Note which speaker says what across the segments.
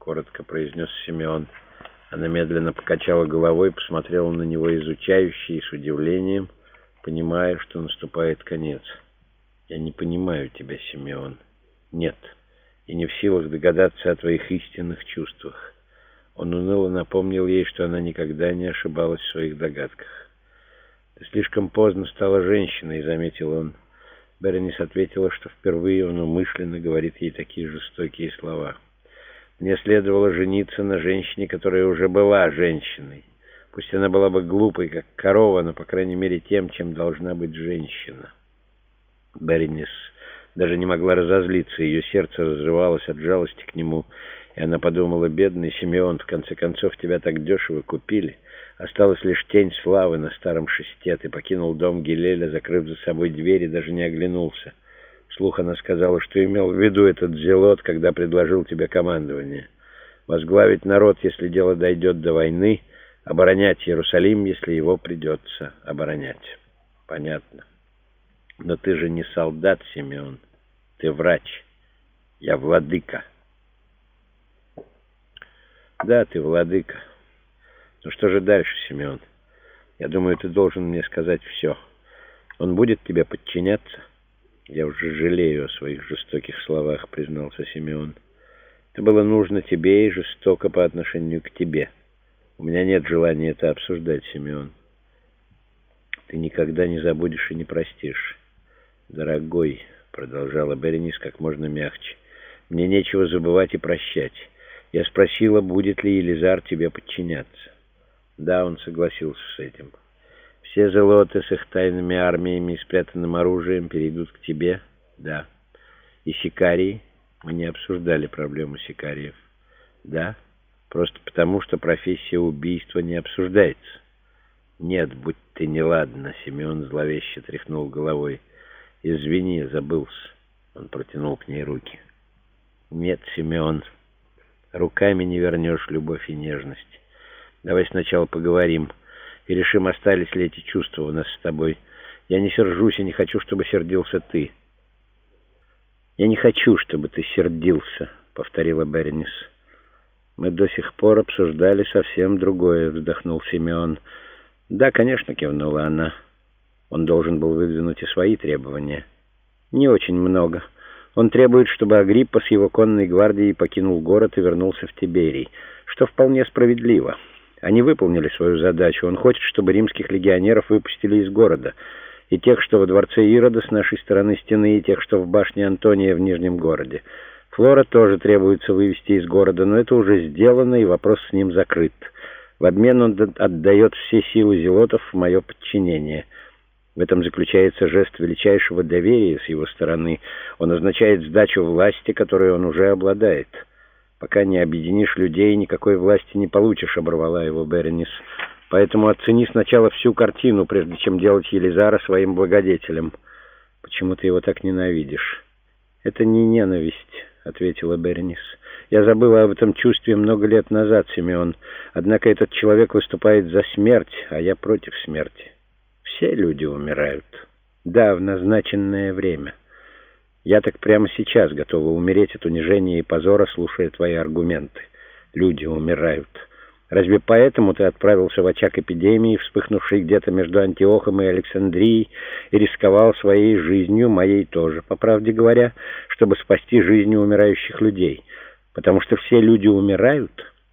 Speaker 1: коротко произнес Симеон. Она медленно покачала головой, посмотрела на него изучающе и с удивлением, понимая, что наступает конец. «Я не понимаю тебя, Симеон. Нет, и не в силах догадаться о твоих истинных чувствах». Он уныло напомнил ей, что она никогда не ошибалась в своих догадках. «Ты слишком поздно стала женщиной», — заметил он. Беренис ответила, что впервые он умышленно говорит ей такие жестокие слова. «Мне следовало жениться на женщине, которая уже была женщиной. Пусть она была бы глупой, как корова, но, по крайней мере, тем, чем должна быть женщина». Беренис даже не могла разозлиться, ее сердце разрывалось от жалости к нему, и она подумала: «Бедный Симеон, в конце концов тебя так дешево купили. Осталась лишь тень славы на старом шесте. Ты покинул дом Гилеля, закрыв за собой дверь, и даже не оглянулся». Вслух она сказала, что имел в виду этот зелот, когда предложил тебе командование. Возглавить народ, если дело дойдет до войны, оборонять Иерусалим, если его придется оборонять. Понятно. Но ты же не солдат, Симеон. Ты врач. Я владыка. Да, ты владыка. Ну что же дальше, Симеон? Я думаю, ты должен мне сказать все. Он будет тебе подчиняться? Я уже жалею о своих жестоких словах, признался Симеон. Это было нужно тебе и жестоко по отношению к тебе. У меня нет желания это обсуждать, Симеон. Ты никогда не забудешь и не простишь. Дорогой, продолжала Беренис как можно мягче, мне нечего забывать и прощать. Я спросила, будет ли Елизар тебе подчиняться. Да, он согласился с этим. Все зелоты с их тайными армиями и спрятанным оружием перейдут к тебе? Да. И сикарии? Мы не обсуждали проблему сикариев. Да. Просто потому, что профессия убийства не обсуждается. Нет, будь ты неладна, Симеон зловеще тряхнул головой. Извини, забылся. Он протянул к ней руки. Нет, Симеон, руками не вернешь любовь и нежность. Давай сначала поговорим и решим, остались ли эти чувства у нас с тобой. Я не сержусь и не хочу, чтобы сердился ты. Я не хочу, чтобы ты сердился, повторила Беренис. Мы до сих пор обсуждали совсем другое, вздохнул Симеон. Да, конечно, кивнула она. Он должен был выдвинуть и свои требования. Не очень много. Он требует, чтобы Агриппа с его конной гвардией покинул город и вернулся в Тиберий, что вполне справедливо. Они выполнили свою задачу. Он хочет, чтобы римских легионеров выпустили из города. И тех, что во дворце Ирода с нашей стороны стены, и тех, что в башне Антония в Нижнем городе. Флора тоже требуется вывести из города, но это уже сделано, и вопрос с ним закрыт. В обмен он отдает все силы зелотов в мое подчинение. В этом заключается жест величайшего доверия с его стороны. Он означает сдачу власти, которой он уже обладает. «Пока не объединишь людей, никакой власти не получишь», — оборвала его Беренис. «Поэтому оцени сначала всю картину, прежде чем делать Елизара своим благодетелем». «Почему ты его так ненавидишь?» «Это не ненависть», — ответила Беренис. «Я забыла об этом чувстве много лет назад, Симеон. Однако этот человек выступает за смерть, а я против смерти. Все люди умирают. Да, в назначенное время. Я так прямо сейчас готова умереть от унижения и позора, слушая твои аргументы. Люди умирают. Разве поэтому ты отправился в очаг эпидемии, вспыхнувшей где-то между Антиохом и Александрией, и рисковал своей жизнью, моей тоже, по правде говоря, чтобы спасти жизни умирающих людей? Потому что все люди умирают?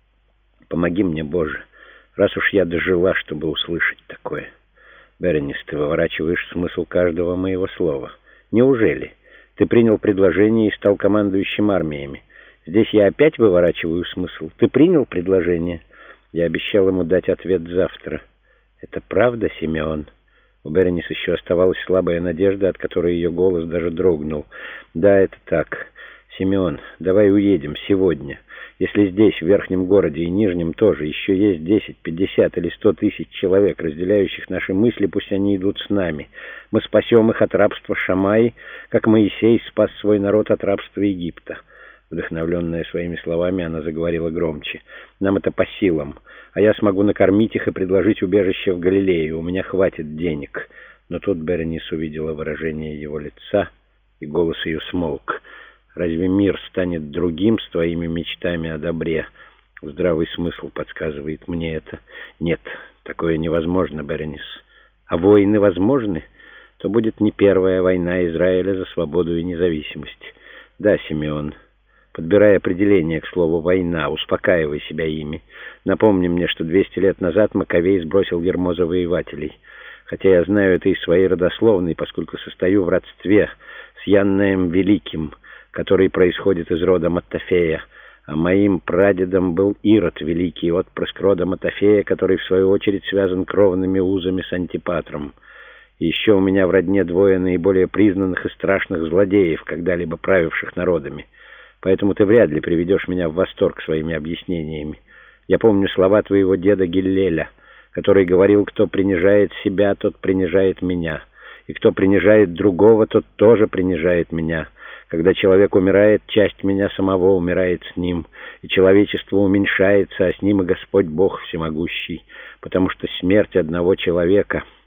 Speaker 1: Помоги мне, Боже, раз уж я дожила, чтобы услышать такое». «Беренис, ты выворачиваешь смысл каждого моего слова. Неужели? Ты принял предложение и стал командующим армиями. Здесь я опять выворачиваю смысл. Ты принял предложение?» Я обещал ему дать ответ завтра. «Это правда, Симеон?» У Беренис еще оставалась слабая надежда, от которой ее голос даже дрогнул. «Да, это так. Симеон, давай уедем сегодня. Если здесь, в Верхнем городе и Нижнем тоже, еще есть 10, 50 или 100 тысяч человек, разделяющих наши мысли, пусть они идут с нами. Мы спасем их от рабства Шамаи, как Моисей спас свой народ от рабства Египта». Вдохновленная своими словами, она заговорила громче. «Нам это по силам, а я смогу накормить их и предложить убежище в Галилее. У меня хватит денег». Но тут Беренис увидела выражение его лица, и голос ее смолк. Разве мир станет другим с твоими мечтами о добре? Здравый смысл подсказывает мне это. Нет, такое невозможно, Беренис. А войны возможны? То будет не первая война Израиля за свободу и независимость. Да, Симеон, подбирай определение к слову «война», успокаивай себя ими. Напомни мне, что 200 лет назад Маковей сбросил ярмо завоевателей. Хотя я знаю это из своей родословной, поскольку состою в родстве с Яннаем Великим, который происходит из рода Маттафея, а моим прадедом был Ирод Великий, отпрыск рода Матофея, который, в свою очередь, связан кровными узами с Антипатром. И еще у меня в родне двое наиболее признанных и страшных злодеев, когда-либо правивших народами. Поэтому ты вряд ли приведешь меня в восторг своими объяснениями. Я помню слова твоего деда Гиллеля, который говорил: кто принижает себя, тот принижает меня, и кто принижает другого, тот тоже принижает меня. Когда человек умирает, часть меня самого умирает с ним, и человечество уменьшается, а с ним и Господь Бог Всемогущий, потому что смерть одного человека —